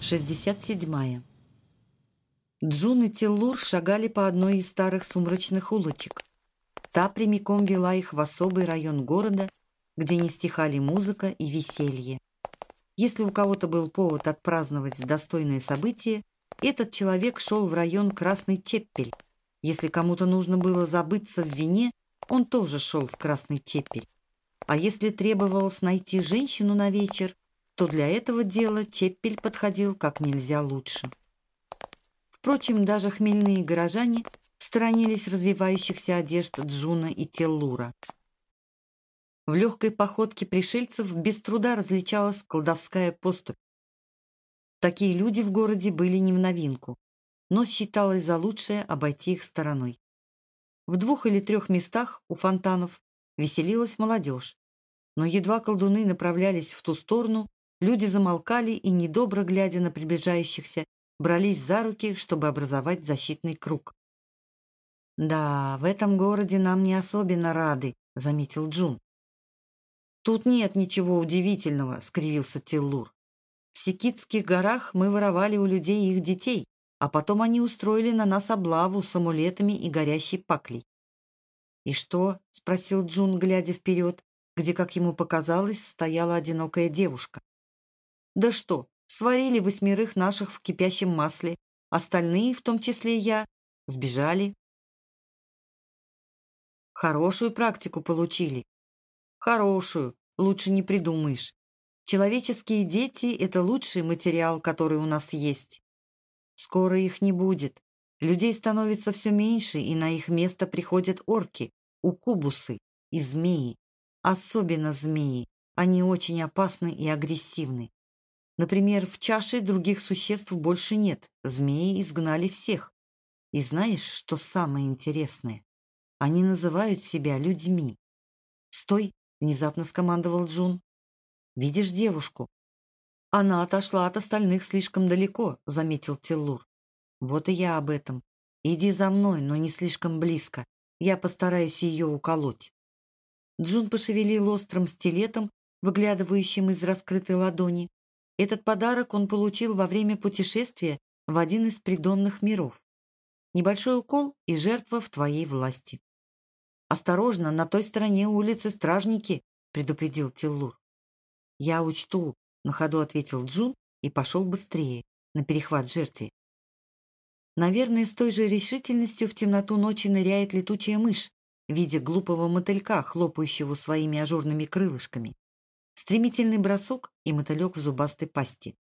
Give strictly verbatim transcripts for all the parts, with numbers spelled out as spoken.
шестьдесят седьмая. Джун и Тиллур шагали по одной из старых сумрачных улочек. Та прямиком вела их в особый район города, где не стихали музыка и веселье. Если у кого-то был повод отпраздновать достойное событие, этот человек шел в район Красный Чеппель. Если кому-то нужно было забыться в вине, он тоже шел в Красный Чеппель. А если требовалось найти женщину на вечер, то для этого дела Чеппель подходил как нельзя лучше. Впрочем, даже хмельные горожане сторонились развивающихся одежд Джуна и Тиллура. В легкой походке пришельцев без труда различалась колдовская поступь. Такие люди в городе были не в новинку, но считалось за лучшее обойти их стороной. В двух или трех местах у фонтанов веселилась молодежь, но едва колдуны направлялись в ту сторону, люди замолкали и, недобро глядя на приближающихся, брались за руки, чтобы образовать защитный круг. «Да, в этом городе нам не особенно рады», — заметил Джун. «Тут нет ничего удивительного», — скривился Тиллур. «В Секитских горах мы воровали у людей их детей, а потом они устроили на нас облаву с амулетами и горящей паклей». «И что?» — спросил Джун, глядя вперед, где, как ему показалось, стояла одинокая девушка. «Да что, сварили восьмерых наших в кипящем масле, остальные, в том числе я, сбежали». «Хорошую практику получили». «Хорошую, лучше не придумаешь. Человеческие дети — это лучший материал, который у нас есть. Скоро их не будет. Людей становится все меньше, и на их место приходят орки, укубусы и змеи. Особенно змеи. Они очень опасны и агрессивны. Например, в чаше других существ больше нет. Змеи изгнали всех. И знаешь, что самое интересное? Они называют себя людьми. «Стой!» — внезапно скомандовал Джун. «Видишь девушку?» «Она отошла от остальных слишком далеко», — заметил Тиллур. «Вот и я об этом. Иди за мной, но не слишком близко. Я постараюсь ее уколоть». Джун пошевелил острым стилетом, выглядывающим из раскрытой ладони. Этот подарок он получил во время путешествия в один из придонных миров. Небольшой укол и жертва в твоей власти. «Осторожно, на той стороне улицы стражники», — предупредил Тиллур. «Я учту», — на ходу ответил Джун и пошел быстрее, на перехват жертве. Наверное, с той же решительностью в темноту ночи ныряет летучая мышь, видя глупого мотылька, хлопающего своими ажурными крылышками. Стремительный бросок и мотылек в зубастой пасти.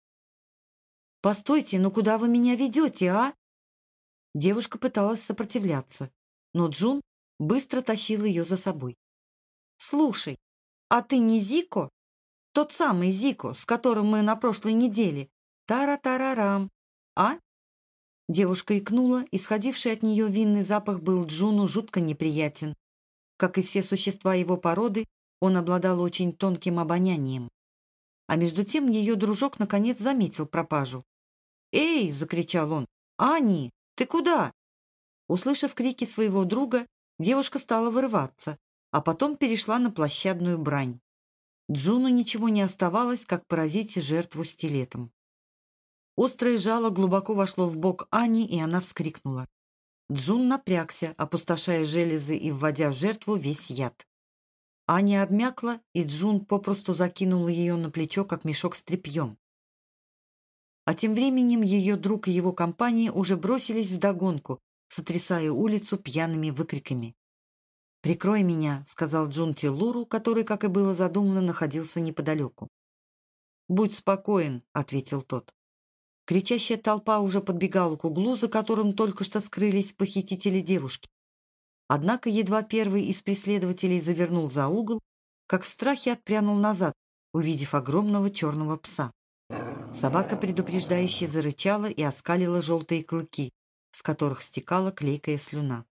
«Постойте, ну куда вы меня ведете, а?» Девушка пыталась сопротивляться, но Джун быстро тащил ее за собой. «Слушай, а ты не Зико? Тот самый Зико, с которым мы на прошлой неделе? Тара-тарарам, а?» Девушка икнула, исходивший от нее винный запах был Джуну жутко неприятен. Как и все существа его породы, он обладал очень тонким обонянием. А между тем ее дружок наконец заметил пропажу. «Эй!» — закричал он. «Ани, ты куда?» Услышав крики своего друга, девушка стала вырываться, а потом перешла на площадную брань. Джуну ничего не оставалось, как поразить жертву стилетом. Острое жало глубоко вошло в бок Ани, и она вскрикнула. Джун напрягся, опустошая железы и вводя в жертву весь яд. Аня обмякла, и Джун попросту закинул ее на плечо, как мешок с тряпьем. А тем временем ее друг и его компания уже бросились вдогонку, сотрясая улицу пьяными выкриками. «Прикрой меня», — сказал Джун Тиллуру, который, как и было задумано, находился неподалеку. «Будь спокоен», — ответил тот. Кричащая толпа уже подбегала к углу, за которым только что скрылись похитители девушки. Однако едва первый из преследователей завернул за угол, как в страхе отпрянул назад, увидев огромного черного пса. Собака предупреждающе зарычала и оскалила желтые клыки, с которых стекала клейкая слюна.